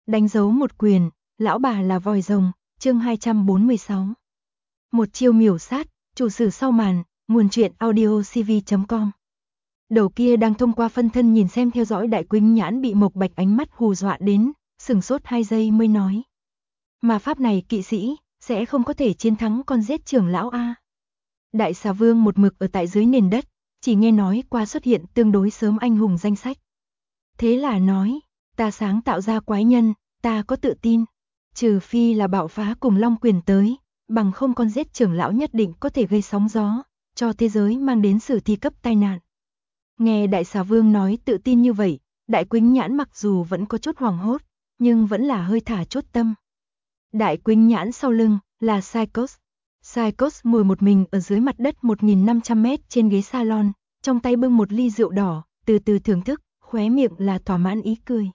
Đánh dấu một quyền, lão bà là vòi rồng, chương 246. Một chiêu miểu sát, chủ sử sau màn, nguồn truyện audio cv.com. Đầu kia đang thông qua phân thân nhìn xem theo dõi Đại Quỳnh Nhãn bị Mộc Bạch ánh mắt hù dọa đến, sừng sốt 2 giây mới nói. Mà pháp này kỵ sĩ, sẽ không có thể chiến thắng con giết trưởng lão A. Đại xà vương một mực ở tại dưới nền đất, chỉ nghe nói qua xuất hiện tương đối sớm anh hùng danh sách. Thế là nói, ta sáng tạo ra quái nhân, ta có tự tin. Trừ phi là bạo phá cùng long quyền tới, bằng không con giết trưởng lão nhất định có thể gây sóng gió, cho thế giới mang đến sử thi cấp tai nạn. Nghe đại xà vương nói tự tin như vậy, Đại Quỳnh Nhãn mặc dù vẫn có chút hoảng hốt, nhưng vẫn là hơi thả chút tâm. Đại Quỳnh Nhãn sau lưng là Psychos. Psychos ngồi một mình ở dưới mặt đất 1500 mét trên ghế salon, trong tay bưng một ly rượu đỏ, từ từ thưởng thức, khóe miệng là thỏa mãn ý cười.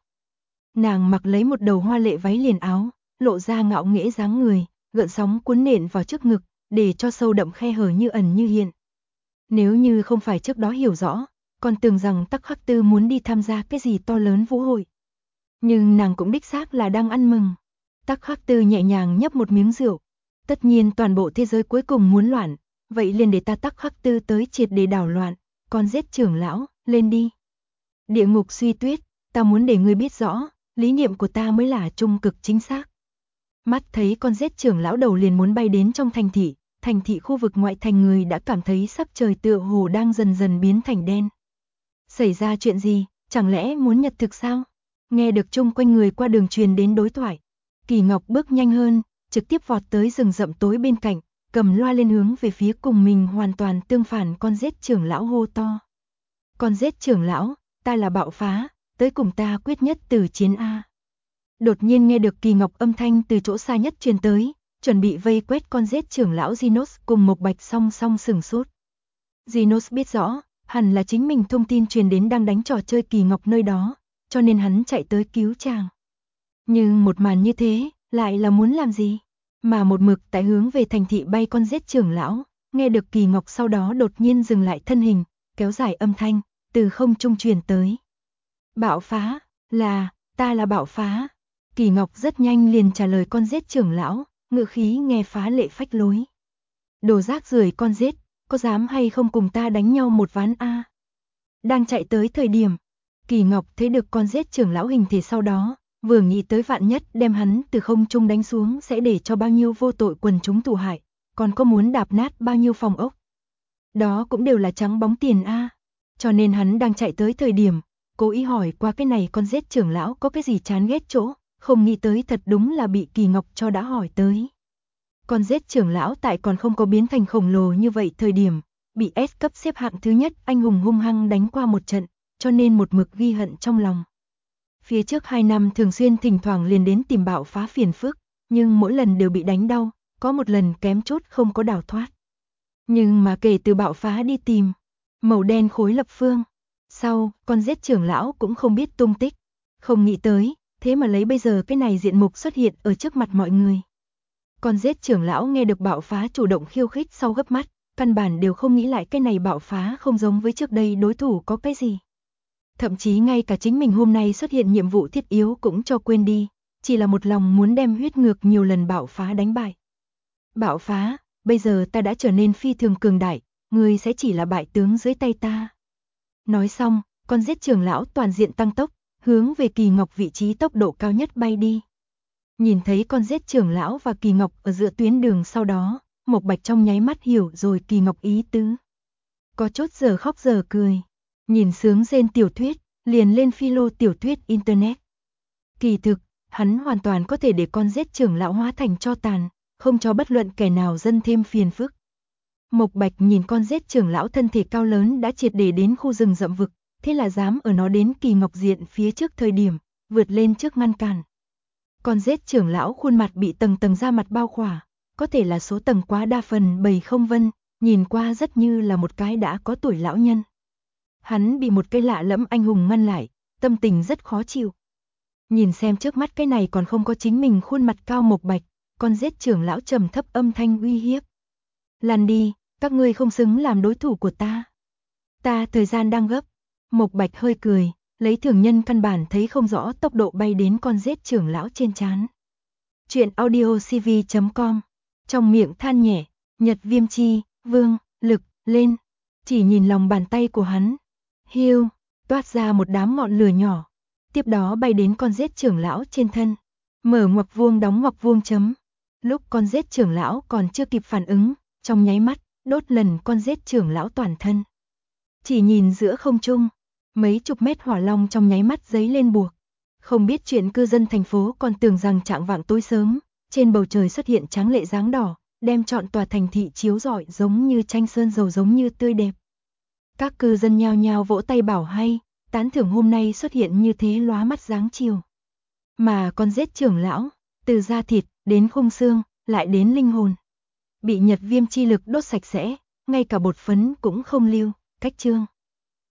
Nàng mặc lấy một đầu hoa lệ váy liền áo, lộ ra ngạo nghễ dáng người, gợn sóng cuốn nện vào trước ngực, để cho sâu đậm khe hở như ẩn như hiện. Nếu như không phải trước đó hiểu rõ, còn tưởng rằng Tắc Khắc Tư muốn đi tham gia cái gì to lớn vũ hội. Nhưng nàng cũng đích xác là đang ăn mừng. Tắc Khắc Tư nhẹ nhàng nhấp một miếng rượu. Tất nhiên toàn bộ thế giới cuối cùng muốn loạn, vậy liền để ta Tắc Khắc Tư tới triệt để đảo loạn, còn giết trưởng lão, lên đi. Địa ngục suy tuyết, ta muốn để ngươi biết rõ, lý niệm của ta mới là trung cực chính xác. Mắt thấy con giết trưởng lão đầu liền muốn bay đến trong thành thị khu vực ngoại thành người đã cảm thấy sắc trời tựa hồ đang dần dần biến thành đen. Xảy ra chuyện gì, chẳng lẽ muốn nhật thực sao? Nghe được chung quanh người qua đường truyền đến đối thoại. Kỳ Ngọc bước nhanh hơn, trực tiếp vọt tới rừng rậm tối bên cạnh, cầm loa lên hướng về phía cùng mình hoàn toàn tương phản con giết trưởng lão hô to. Con giết trưởng lão, ta là bạo phá, tới cùng ta quyết nhất tử chiến A. Đột nhiên nghe được Kỳ Ngọc âm thanh từ chỗ xa nhất truyền tới, chuẩn bị vây quét con giết trưởng lão Genos cùng Mộc Bạch song song sừng sốt. Genos biết rõ, hẳn là chính mình thông tin truyền đến đang đánh trò chơi Kỳ Ngọc nơi đó, cho nên hắn chạy tới cứu chàng. Nhưng một màn như thế, lại là muốn làm gì? Mà một mực tại hướng về thành thị bay con giết trưởng lão, nghe được Kỳ Ngọc sau đó đột nhiên dừng lại thân hình, kéo dài âm thanh, từ không trung truyền tới. Bạo phá, ta là bạo phá. Kỳ Ngọc rất nhanh liền trả lời con giết trưởng lão, ngữ khí nghe phá lệ phách lối. Đồ rác rưởi con giết, có dám hay không cùng ta đánh nhau một ván A? Đang chạy tới thời điểm, Kỳ Ngọc thấy được con giết trưởng lão hình thể sau đó, vừa nghĩ tới vạn nhất đem hắn từ không trung đánh xuống sẽ để cho bao nhiêu vô tội quần chúng tù hại, còn có muốn đạp nát bao nhiêu phòng ốc. Đó cũng đều là trắng bóng tiền A, cho nên hắn đang chạy tới thời điểm, cố ý hỏi qua cái này con giết trưởng lão có cái gì chán ghét chỗ, không nghĩ tới thật đúng là bị Kỳ Ngọc cho đã hỏi tới. Con giết trưởng lão tại còn không có biến thành khổng lồ như vậy thời điểm, bị S cấp xếp hạng thứ nhất anh hùng hung hăng đánh qua một trận, cho nên một mực ghi hận trong lòng. Phía trước 2 năm thường xuyên thỉnh thoảng liền đến tìm bạo phá phiền phức, nhưng mỗi lần đều bị đánh đau, có một lần kém chút không có đào thoát. Nhưng mà kể từ bạo phá đi tìm màu đen khối lập phương, sau con giết trưởng lão cũng không biết tung tích, không nghĩ tới, thế mà lấy bây giờ cái này diện mục xuất hiện ở trước mặt mọi người. Con giết trưởng lão nghe được bạo phá chủ động khiêu khích sau gấp mắt, căn bản đều không nghĩ lại cái này bạo phá không giống với trước đây đối thủ có cái gì. Thậm chí ngay cả chính mình hôm nay xuất hiện nhiệm vụ thiết yếu cũng cho quên đi, chỉ là một lòng muốn đem huyết ngược nhiều lần bạo phá đánh bại. Bạo phá, bây giờ ta đã trở nên phi thường cường đại, ngươi sẽ chỉ là bại tướng dưới tay ta. Nói xong, con giết trưởng lão toàn diện tăng tốc, hướng về Kỳ Ngọc vị trí tốc độ cao nhất bay đi. Nhìn thấy con giết trưởng lão và Kỳ Ngọc ở giữa tuyến đường sau đó, Mộc Bạch trong nháy mắt hiểu rồi Kỳ Ngọc ý tứ. Có chút giờ khóc giờ cười. Nhìn sướng rên tiểu thuyết, liền lên philo tiểu thuyết internet. Kỳ thực, hắn hoàn toàn có thể để con giết trưởng lão hóa thành tro tàn, không cho bất luận kẻ nào dân thêm phiền phức. Mộc Bạch nhìn con giết trưởng lão thân thể cao lớn đã triệt để đến khu rừng rậm vực, thế là dám ở nó đến Kỳ Ngọc diện phía trước thời điểm, vượt lên trước ngăn cản. Con giết trưởng lão khuôn mặt bị tầng tầng da mặt bao khỏa, có thể là số tầng quá đa phần bầy không vân, nhìn qua rất như là một cái đã có tuổi lão nhân. Hắn bị một cái lạ lẫm anh hùng ngăn lại, tâm tình rất khó chịu. Nhìn xem trước mắt cái này còn không có chính mình khuôn mặt cao Mộc Bạch, con giết trưởng lão trầm thấp âm thanh uy hiếp. Lăn đi, các ngươi không xứng làm đối thủ của ta. Ta thời gian đang gấp. Mộc Bạch hơi cười, lấy thường nhân căn bản thấy không rõ tốc độ bay đến con rết trưởng lão trên trán. Chuyện audio cv.com, trong miệng than nhẹ, Nhật Viêm Chi, vương, lực, lên, chỉ nhìn lòng bàn tay của hắn. Hiu, toát ra một đám ngọn lửa nhỏ, tiếp đó bay đến con rết trưởng lão trên thân. Mở ngoặc vuông đóng ngoặc vuông chấm. Lúc con rết trưởng lão còn chưa kịp phản ứng, trong nháy mắt, đốt lần con rết trưởng lão toàn thân. Chỉ nhìn giữa không trung, mấy chục mét hỏa long trong nháy mắt giấy lên buộc. Không biết chuyện cư dân thành phố còn tưởng rằng trạng vạng tối sớm, trên bầu trời xuất hiện tráng lệ dáng đỏ, đem trọn tòa thành thị chiếu rọi giống như tranh sơn dầu giống như tươi đẹp. Các cư dân nhao nhao vỗ tay bảo hay, tán thưởng hôm nay xuất hiện như thế lóa mắt dáng chiều. Mà con rết trưởng lão, từ da thịt, đến khung xương, lại đến linh hồn, bị Nhật Viêm chi lực đốt sạch sẽ, ngay cả bột phấn cũng không lưu, cách chương.